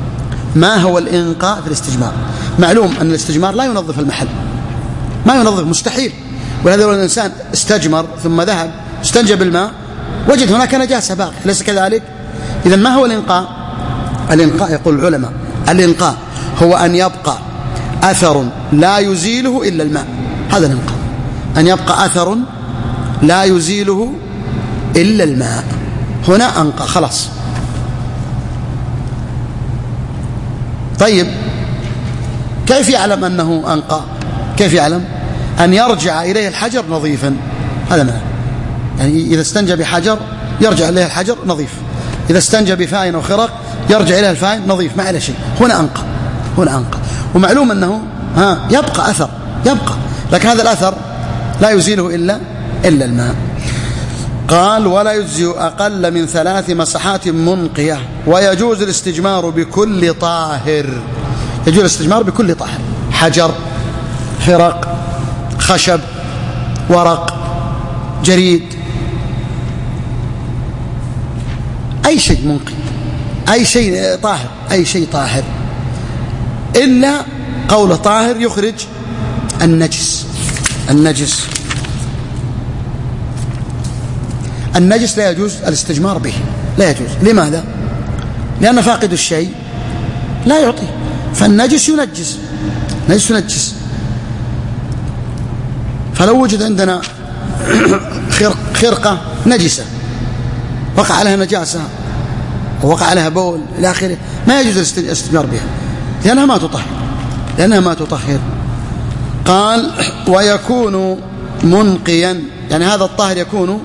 معلوم أن الاستجمار لا ينظف المحل، ما ينظف، مستحيل. ولهذا لو الإنسان استجمر ثم ذهب استنجى بالماء وجد هناك نجاسة باقي، ليس كذلك؟ إذن ما هو الإنقاء؟ الإنقاء يقول العلماء الإنقاء هو أن يبقى أثر لا يزيله إلا الماء، هذا الإنقاء، أن يبقى أثر لا يزيله إلا الماء، هنا أنقى خلاص. طيب كيف يعلم أنه أنقى؟ كيف يعلم؟ أن يرجع إليه الحجر نظيفا، هذا معنى. يعني إذا استنجى بحجر يرجع إليه الحجر نظيف، إذا استنجى بفاء أو خرق يرجع إليه الفاء نظيف، ما عليه شيء، هنا أنقى. ومعلوم أنه يبقى أثر، لكن هذا الأثر لا يزيله إلا الماء. قال ولا يجزئ أقل من 3 مسحات منقية. ويجوز الاستجمار بكل طاهر، يجوز الاستجمار بكل طاهر، حجر، خرق، خشب، ورق، جريد، أي شيء منقي، أي شيء طاهر، إلا قول طاهر يخرج النجس لا يجوز الاستجمار به، لا يجوز. لماذا؟ لأن فاقد الشيء لا يعطي، فالنجس ينجس. فلو وجد عندنا خرقة نجسة وقع عليها نجاسة ووقع عليها بول إلى آخره، ما يجوز الاستجمار بها لأنها ما تطهر. قال ويكون منقيا، يعني هذا الطاهر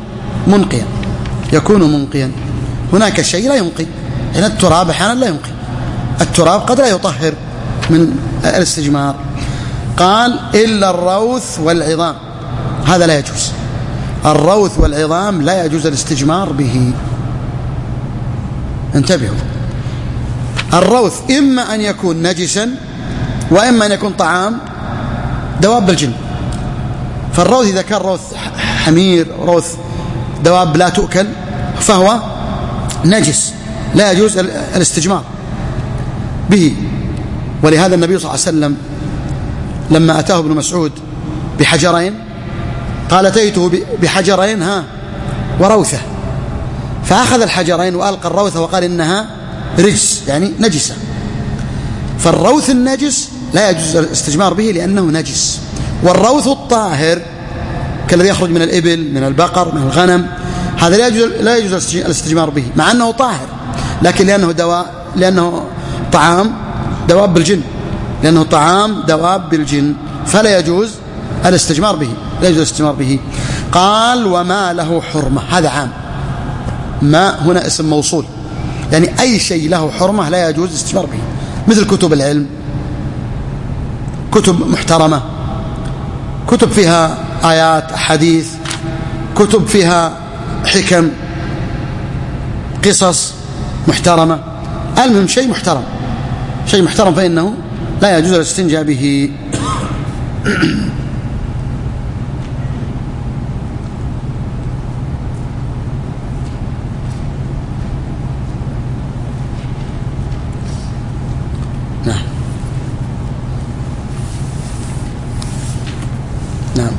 يكون منقيا. هناك شيء لا ينقي، يعني التراب أحيانا لا ينقي، التراب قد لا يطهر من الاستجمار. قال إلا الروث والعظام، هذا لا يجوز، الروث والعظام لا يجوز الاستجمار به. انتبهوا، الروث إما أن يكون نجسا وإما أن يكون طعام دواب الجن. فالروث إذا كان روث حمير، روث دواب لا تؤكل، فهو نجس لا يجوز الاستجمار به. ولهذا النبي صلى الله عليه وسلم لما أتاه ابن مسعود بحجرين قال أتيته بحجرين وروثة، فأخذ الحجرين وألقى الروثة وقال إنها رجس، يعني نجسة. فالروث النجس لا يجوز الاستجمار به لأنه نجس. والروث الطاهر كالذي يخرج من الإبل، من البقر، من الغنم، هذا لا يجوز الاستجمار به مع أنه طاهر، لكن لأنه طعام دواب الجن، لأنه طعام دواب الجن فلا يجوز الاستجمار به، لا يجوز الاستجمار به. قال وما له حرمة، هذا عام، ما هنا اسم موصول، يعني أي شيء له حرمة لا يجوز الاستجمار به، مثل كتب العلم، كتب محترمة، كتب فيها آيات حديث، كتب فيها حكم، قصص محترمة، المهم شيء محترم فإنه لا يجوز الاستنجاء به. نعم.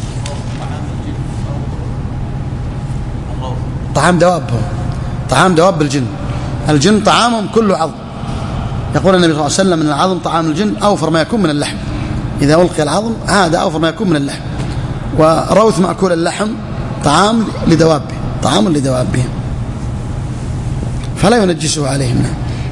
طعام دواب الجن طعامهم كله عظم. يقول النبي صلى الله عليه وسلم ان العظم طعام الجن اوفر ما يكون من اللحم، اذا القي العظم هذا اوفر ما يكون من اللحم. وروث مأكول اللحم طعام لدوابه فلا ينجسه عليهم.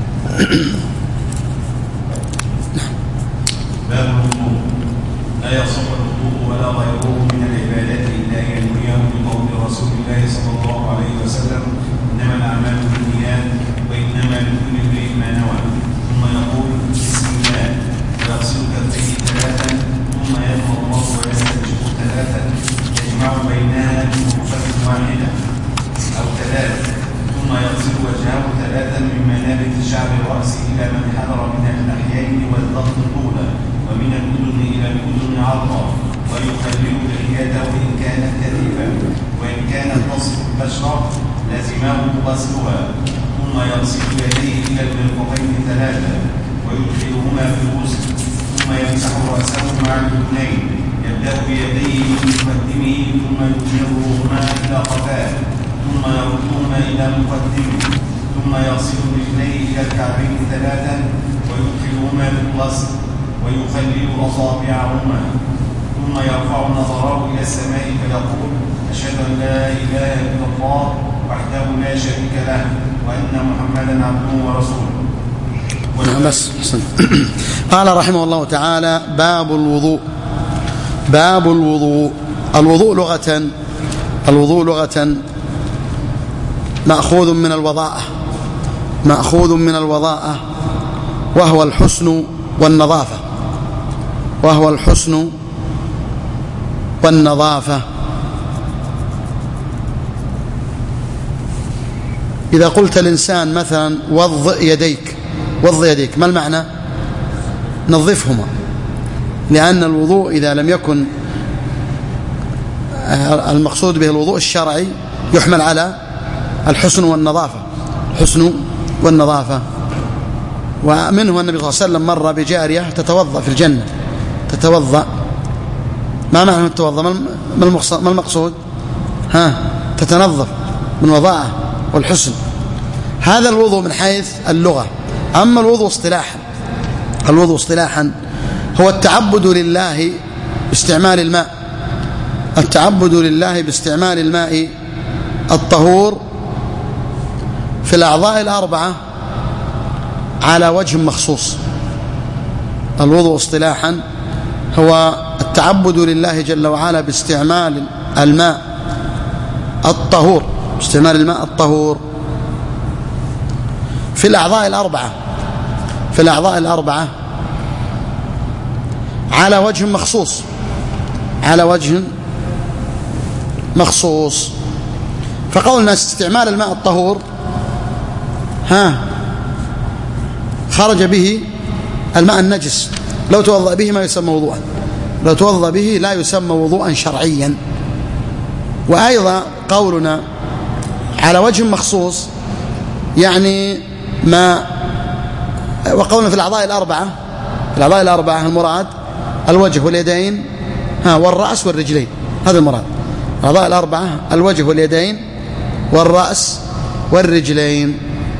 باب الوضوء. لا يصح الوضوء ولا غيره من العبادات الا ان ينويه بقول رسول الله صلى الله عليه وسلم انما الاعمال بالنيات وانما لكل امرئ ما نوى. ثم يقول بسم الله ويغسل كفيه ثلاثا ثم يدعو الله ويستنشق ثلاثا يجمع بينها بغرفه واحده او ثلاث، ثم يغسل وجهه ثلاثا من منابت شعر الراس الى من حضر من اللحيين والضغط طولا ومن الأذن إلى الأذن عرضا، ويخلل لحيته إن كانت كثيفا، وإن كانت تصف البشرة لزمه غسلها. ثم يغسل يديه إلى المرفقين ثلاثا ويدخلهما في الغسل، ثم يمسح رأسه مع الأذنين، يبدأ بيديه من مقدمه ثم يجرهما إلى قفاه، ثم يردهما إلى مقدمه، ثم يغسل رجليه إلى الكعبين ثلاثا ويدخلهما في الغسل ويخلل أصابعهما، ثم يرفع نظره إلى السماء فيقول أشهد أن لا إله إلا الله وحده لا شريك له وأن محمدا عبده ورسوله. بس قال رحمه الله تعالى باب الوضوء. الوضوء لغة مأخوذ من الوضاءة وهو الحسن والنظافة. إذا قلت الإنسان مثلا وض يديك ما المعنى؟ نظفهما، لأن الوضوء إذا لم يكن المقصود به الوضوء الشرعي يحمل على الحسن والنظافة. ومنه النبي صلى الله عليه وسلم مر بجارية تتوضأ في الجنة، ما معنى تتوضأ؟ ما المقصود؟ تتنظف من وضاعة والحسن. هذا الوضوء من حيث اللغة. أما الوضوء اصطلاحا هو التعبد لله باستعمال الماء الطهور في الأعضاء الأربعة على وجه مخصوص. الوضوء اصطلاحا هو التعبد لله جل وعلا باستعمال الماء الطهور، باستعمال الماء الطهور في الأعضاء الأربعة، في الأعضاء الأربعة على وجه مخصوص، على وجه مخصوص. فقولنا استعمال الماء الطهور خرج به الماء النجس، لو توضأ به ما يسمى وضوءا، لو توضأ به لا يسمى وضوءا شرعيا. وأيضا قولنا على وجه مخصوص يعني ما، وقولنا في الأعضاء الأربعة، في الأعضاء الأربعة المراد الوجه واليدين والرأس والرجلين، هذا المراد. الأعضاء الأربعة الوجه واليدين والرأس والرجلين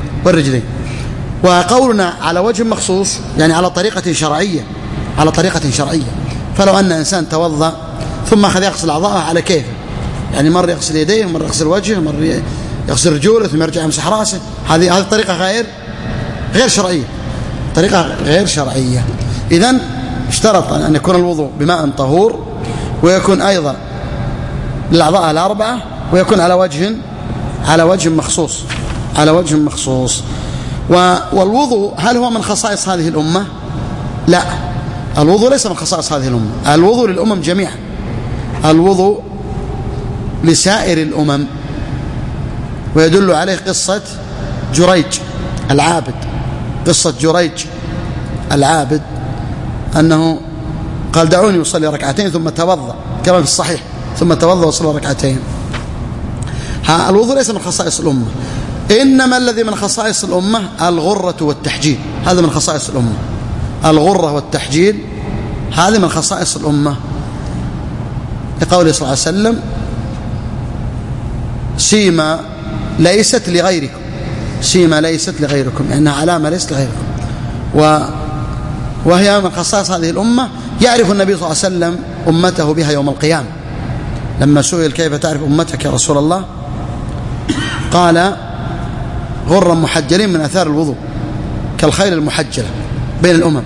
وقولنا على وجه مخصوص يعني على طريقة شرعية، على طريقة شرعية. فلو أن إنسان توضأ ثم أخذ يغسل أعضاءه على كيفه، يعني مرة يغسل يديه ومرة يغسل وجهه ومرة يغسل رجوله ثم يرجع يمسح رأسه، هذه طريقة غير شرعية، طريقة غير شرعية. إذن اشترط أن يكون الوضوء بماء طهور، ويكون أيضا للأعضاء الأربعة، ويكون على وجه مخصوص، على وجه مخصوص. والوضوء هل هو من خصائص هذه الأمة؟ لا، الوضوء ليس من خصائص هذه الأمة، الوضوء للأمم جميعا، الوضوء لسائر الأمم. ويدل عليه قصة جريج العابد، قصة جريج العابد أنه قال دعوني أصلي ركعتين ثم توضأ، كما في الصحيح، ثم توضأ وصلى ركعتين. الوضوء ليس من خصائص الأمة، إنما الذي من خصائص الأمة الغرة والتحجيل، هذا من خصائص الأمة، الغرة والتحجيل هذه من خصائص الأمة، لقوله صلى الله عليه وسلم سيما ليست لغيركم، سيما ليست لغيركم، لأنها علامة ليست لغيركم. وهي من خصائص هذه الأمة. يعرف النبي صلى الله عليه وسلم أمته بها يوم القيامة، لما سئل كيف تعرف أمتك يا رسول الله؟ قال غرا محجلين من أثار الوضوء كالخيل المحجلة بين الأمم.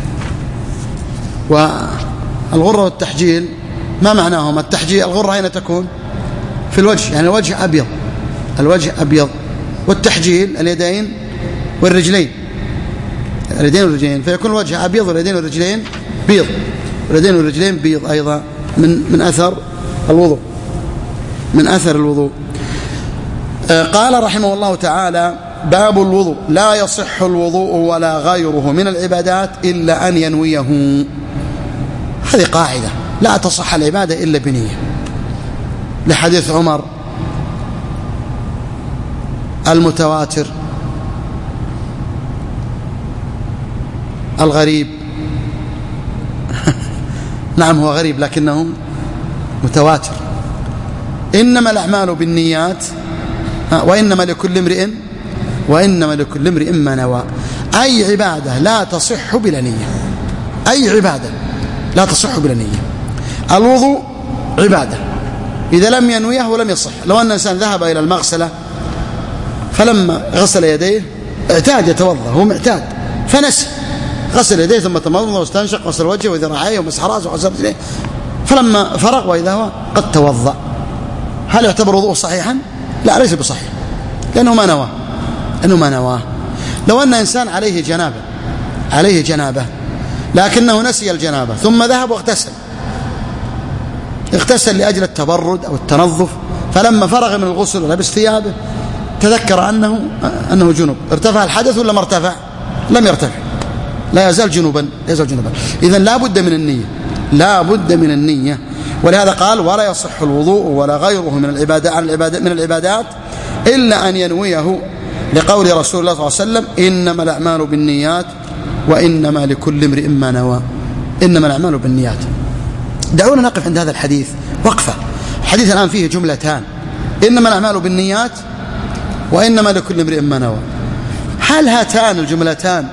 والغرة والتحجيل ما معناهما؟ التحجيل الغرة أين تكون؟ في الوجه، يعني الوجه أبيض، الوجه أبيض، والتحجيل اليدين والرجلين، اليدين والرجلين، فيكون الوجه أبيض واليدين والرجلين بيض، واليدين والرجلين بيض أيضا من أثر الوضوء، من أثر الوضوء. قال رحمه الله تعالى باب الوضوء لا يصح الوضوء ولا غيره من العبادات إلا أن ينويه. هذه قاعدة، لا تصح العبادة إلا بنية، لحديث عمر المتواتر الغريب نعم هو غريب لكنه متواتر، إنما الأعمال بالنيات وإنما لكل امرئ ما نوى. أي عبادة لا تصح بلا نية، أي عبادة لا تصح بلا نية. الوضوء عبادة إذا لم ينويه ولم يصح. لو أن إنسان ذهب إلى المغسلة فلما غسل يديه اعتاد يتوضأ، هو معتاد فنسي، غسل يديه ثم تمضمض واستنشق، غسل وجهه وذراعيه ومسح راسه وغسل رجليه، فلما فرغ وإذا هو قد توضأ، هل يعتبر وضوءه صحيحا؟ لا، ليس بصحيح، لأنه ما نواه. لو أن إنسان عليه جنابة لكنه نسي الجنابة ثم ذهب اغتسل لأجل التبرد أو التنظف، فلما فرغ من الغسل ولبس ثيابه تذكر أنه جنوب، ارتفع الحدث ولا ما ارتفع؟ لم يرتفع، لا يزال جنوبا. إذن لا بد من النية، ولهذا قال ولا يصح الوضوء ولا غيره من العبادات إلا أن ينويه، لقول رسول الله صلى الله عليه وسلم إنما الأعمال بالنيات وإنما لكل امرئ ما نوى. إنما الأعمال بالنيات. دعونا نقف عند هذا الحديث وقفة. الحديث الآن فيه جملتان، إنما الأعمال بالنيات وإنما لكل امرئ ما نوى. هل هاتان الجملتان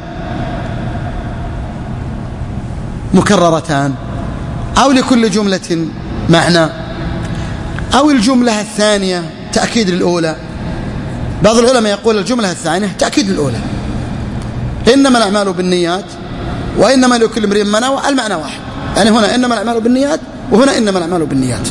مكررتان أو لكل جملة معنى، أو الجملة الثانية تأكيد للأولى؟ بعض العلماء يقول الجملة الثانية تأكيد للأولى، إنما الأعمال بالنيات وإنما لكل امرئ ما نوى، المعنى واحد، يعني هنا إنما الأعمال بالنيات وهنا إنما الأعمال بالنيات،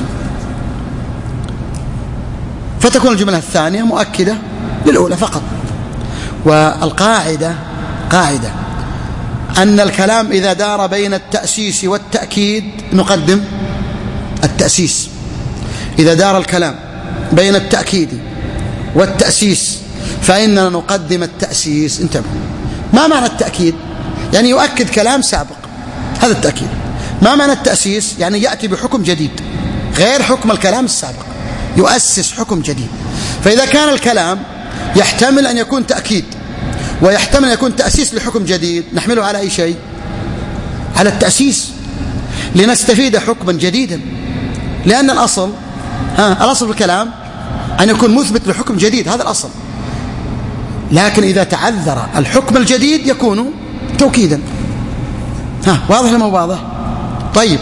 فتكون الجملة الثانية مؤكدة للأولى فقط. والقاعدة قاعدة أن الكلام إذا دار بين التأسيس والتأكيد نقدم التأسيس. إذا دار الكلام بين التأكيد والتأسيس فإننا نقدم التأسيس. انتبهوا، ما معنى التأكيد؟ يعني يؤكد كلام سابق، هذا التأكيد. ما معنى التأسيس؟ يعني يأتي بحكم جديد غير حكم الكلام السابق، يؤسس حكم جديد. فإذا كان الكلام يحتمل أن يكون تأكيد ويحتمل أن يكون تأسيس لحكم جديد، نحمله على أي شيء؟ على التأسيس، لنستفيد حكما جديدا. لأن الأصل الأصل في الكلام أن يكون مثبت لحكم جديد، هذا الأصل. لكن إذا تعذر الحكم الجديد يكون توكيدا. واضح لما هو واضح؟ طيب،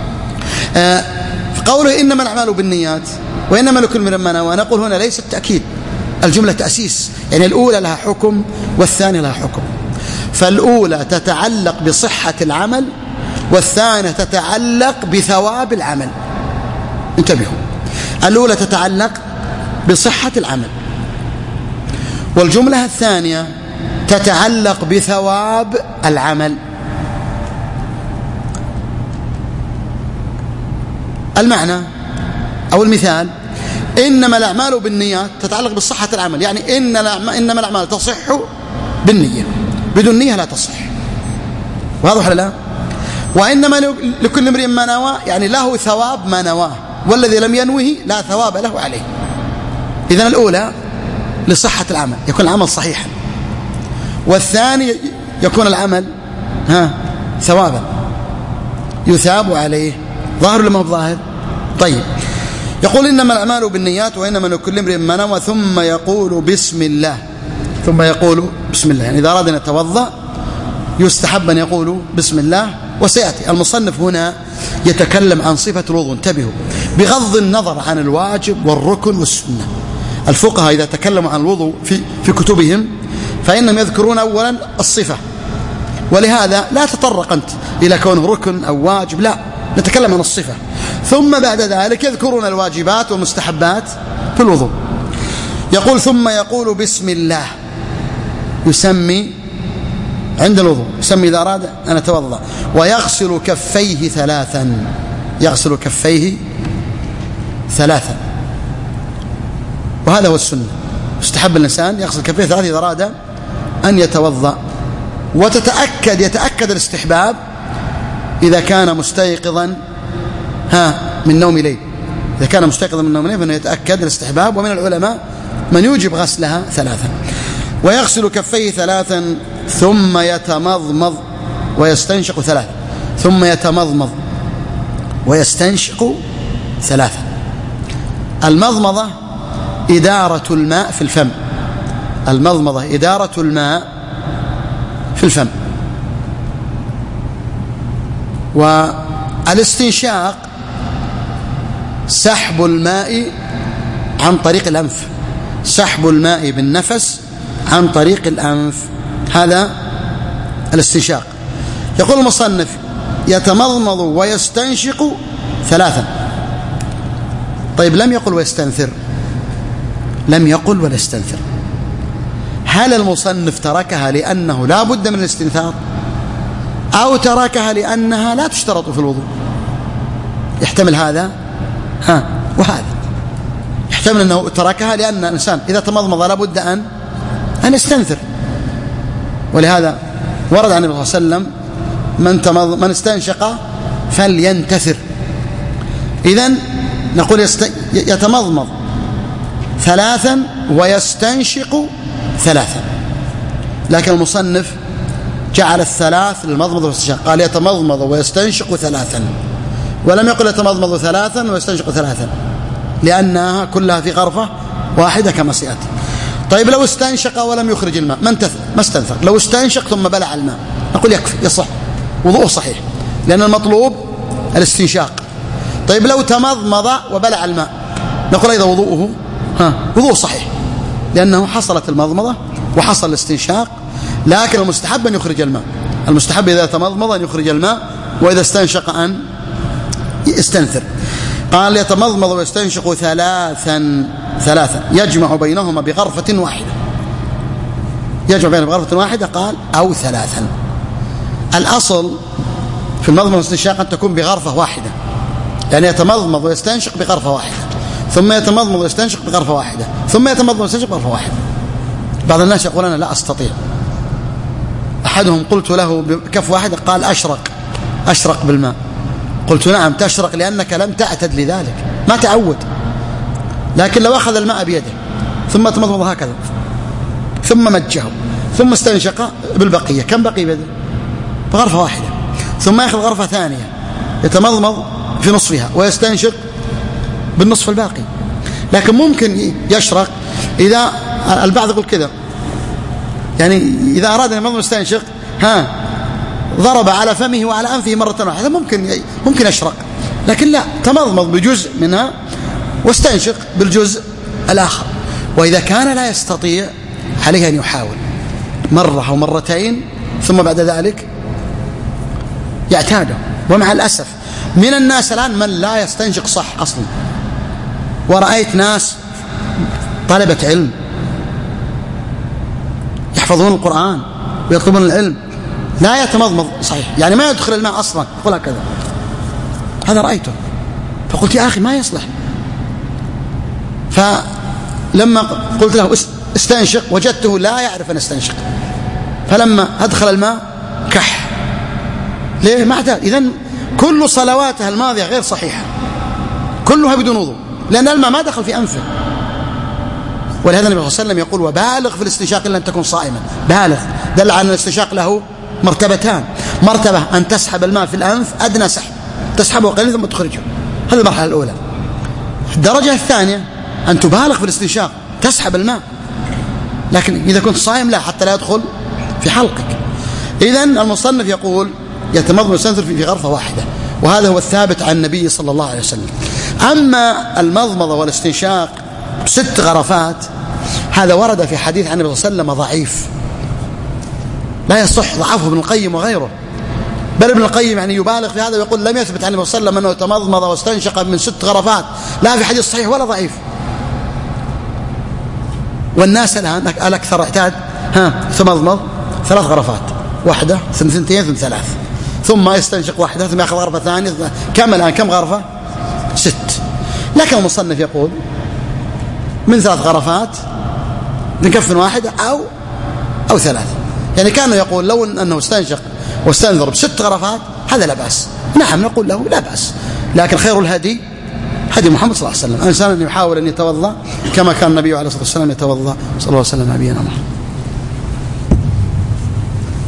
قوله إنما الأعمال بالنيات وإنما لكل امرئ ما نوى، نقول هنا ليس التأكيد، الجملة تأسيس، يعني الأولى لها حكم والثانية لها حكم. فالأولى تتعلق بصحة العمل والثانية تتعلق بثواب العمل. انتبهوا، الأولى تتعلق بصحة العمل والجملة الثانية تتعلق بثواب العمل. المعنى أو المثال: إنما الأعمال بالنيات تتعلق بصحة العمل، يعني إنما الأعمال تصح بالنية، بدون نية لا تصح. واضح ولا لا؟ وإنما لكل امرئ ما نوى، يعني له ثواب ما نواه، والذي لم ينوه لا ثواب له عليه. إذن الأولى لصحة العمل، يكون العمل صحيحا، والثاني يكون العمل ثوابا يثاب عليه. ظاهر لما هو ظاهر؟ طيب، يقول إنما الأعمال بالنيات وإنما لكل امرئ ما نوى، ثم يقول بسم الله. ثم يقول بسم الله، يعني إذا أراد أن يتوضأ يستحب أن يقول بسم الله. وسيأتي المصنف هنا يتكلم عن صفة الوضوء، انتبهوا، بغض النظر عن الواجب والركن والسنة. الفقهاء إذا تكلموا عن الوضوء في كتبهم فإنهم يذكرون أولا الصفة، ولهذا لا تطرق أنت إلى كونه ركن أو واجب، لا، نتكلم عن الصفة، ثم بعد ذلك يذكرون الواجبات والمستحبات في الوضوء. يقول ثم يقول بسم الله، يسمي عند الوضوء، يسمي إذا أراد أن يتوضأ، ويغسل كفيه ثلاثا، يغسل كفيه ثلاثا، وهذا هو السنة. يستحب الإنسان يغسل كفيه ثلاثا إذا أراد أن يتوضأ. يتأكد الاستحباب إذا كان مستيقظا من نوم ليل، إذا كان مستيقظا من نوم ليل فإنه يتأكد الاستحباب. ومن العلماء من يوجب غسلها ثلاثا. ويغسل كفيه ثلاثا ثم يتمضمض ويستنشق ثلاثا، ثم يتمضمض ويستنشق ثلاثا. المضمضة إدارة الماء في الفم، المضمضة إدارة الماء في الفم. والاستنشاق سحب الماء عن طريق الأنف، سحب الماء بالنفس عن طريق الأنف، هذا الاستنشاق. يقول المصنف يتمضمض ويستنشق ثلاثا. طيب، لم يقل ويستنثر، لم يقل ولا يستنثر. هل المصنف تركها لأنه لا بد من الاستنثار، أو تركها لأنها لا تشترط في الوضوء؟ يحتمل هذا وهذا. يحتمل أنه تركها لأن الإنسان إذا تمضمض لا بد أن يستنثر، ولهذا ورد عن النبي صلى الله عليه وسلم من استنشق فلينتثر. إذن نقول يتمضمض ثلاثا ويستنشق ثلاثا، لكن المصنف جعل الثلاث للمضمض والاستنشاق، قال يتمضمض ويستنشق ثلاثا، ولم يقل يتمضمض ثلاثا ويستنشق ثلاثا، لأنها كلها في غرفة واحدة كما سيأتي. طيب، لو استنشق ولم يخرج الماء ما استنثر، لو استنشق ثم بلع الماء نقول يكفي، يصح، وضوءه صحيح، لأن المطلوب الاستنشاق. طيب، لو تمضمض وبلع الماء نقول أيضا وضوءه وضوء صحيح، لأنه حصلت المضمضة وحصل الاستنشاق، لكن المستحب أن يخرج الماء. المستحب إذا تمضمض أن يخرج الماء وإذا استنشق أن يستنثر. قال يتمضمض ويستنشق ثلاثا يجمع بينهما بغرفة واحدة. يجمع بينهما بغرفة واحدة قال أو ثلاثا. الأصل في المضمض والاستنشاق أن تكون بغرفة واحدة، يعني يتمضمض ويستنشق بغرفة واحدة، ثم يتمضمض ويستنشق بغرفة واحدة، ثم يتمضمض ويستنشق بغرفة واحدة. بعض الناس يقول أنا لا أستطيع. أحدهم قلت له بكف واحدة قال أشرق بالماء. قلت نعم تشرق لأنك لم تعتد لذلك، ما تعود. لكن لو أخذ الماء بيده ثم تمضمض هكذا ثم مجه ثم استنشق بالبقية، كم بقي بيده؟ بغرفة واحدة. ثم يأخذ غرفة ثانية يتمضمض في نصفها ويستنشق بالنصف الباقي. لكن ممكن يشرق إذا البعض يقول كذا، يعني إذا أراد أن يمضمض ويستنشق ضرب على فمه وعلى أنفه مرة واحدة ممكن يشرق، لكن لا، تمضمض بجزء منها واستنشق بالجزء الآخر. وإذا كان لا يستطيع عليه أن يحاول مرة أو مرتين ثم بعد ذلك يعتاده. ومع الأسف من الناس الآن من لا يستنشق صح أصلا، ورأيت ناس طلبة علم يحفظون القرآن ويطلبون العلم لا يتمضمض صحيح، يعني ما يدخل الماء أصلا، يقول هكذا. هذا رأيته فقلت يا أخي ما يصلح. فلما قلت له استنشق وجدته لا يعرف أن استنشق، فلما أدخل الماء كح. ليه؟ ما اعتاد. إذن كل صلواته الماضية غير صحيحة، كلها بدون وضوء، لأن الماء ما دخل في أنفه. ولهذا النبي صلى الله عليه وسلم يقول وبالغ في الاستنشاق إلا أن تكون صائما. بالغ دل على أن الاستنشاق له مرتبتان: مرتبة أن تسحب الماء في الأنف أدنى سحب، تسحبه قليلا ثم تخرجه، هذه المرحلة الأولى. الدرجة الثانية أن تبالغ في الاستنشاق، تسحب الماء، لكن إذا كنت صائم لا، حتى لا يدخل في حلقك. إذن المصنف يقول يتمضمض ويستنثر في غرفة واحدة، وهذا هو الثابت عن النبي صلى الله عليه وسلم. أما المضمضة والاستنشاق 6 غرفات هذا ورد في حديث عن النبي صلى الله عليه وسلم ضعيف لا يصح، ضعفه ابن القيم وغيره. بل ابن القيم يعني يبالغ في هذا ويقول لم يثبت عن النبي صلى الله عليه وسلم أنه تمضمض واستنشق من 6 غرفات، لا في حديث صحيح ولا ضعيف. والناس الآن الأكثر اعتاد تمضمض 3 غرفات، 1 2 ثم 3، ثم يستنشق 1 ثم يأخذ غرفة ثانية. كم الآن؟ كم غرفة؟ 6. لكن المصنف يقول من 3 غرفات من كف واحدة أو 3. يعني كان يقول لو أنه استنشق واستنثر ب6 غرفات هذا لا بأس، نعم نقول له لا بأس. لكن خير الهدي هدي محمد صلى الله عليه وسلم، الإنسان أن يحاول أن يتوضأ كما كان النبي عليه الصلاة والسلام يتوضأ صلى الله عليه وسلم نبينا محمد.